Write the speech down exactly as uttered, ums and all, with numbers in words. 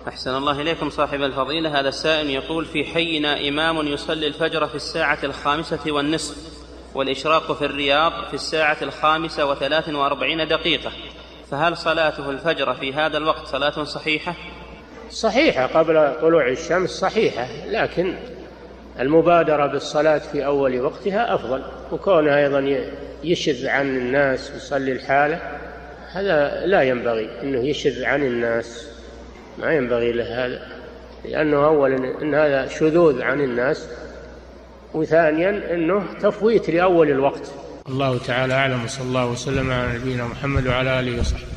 أحسن الله إليكم صاحب الفضيلة. هذا السائل يقول: في حينا إمام يصلي الفجر في الساعة الخامسة والنصف والإشراق في الرياض في الساعة الخامسة وثلاث وأربعين دقيقة، فهل صلاته الفجر في هذا الوقت صلاة صحيحة؟ صحيحة قبل طلوع الشمس صحيحة، لكن المبادرة بالصلاة في أول وقتها أفضل، وكونه أيضا يشذ عن الناس يصلي الحالة هذا لا ينبغي أنه يشذ عن الناس، ما ينبغي له هذا، لأنه أولا أن هذا شذوذ عن الناس، وثانيا أنه تفويت لأول الوقت. الله تعالى أعلم، صلى الله وسلم على نبينا محمد وعلى آله وصحبه.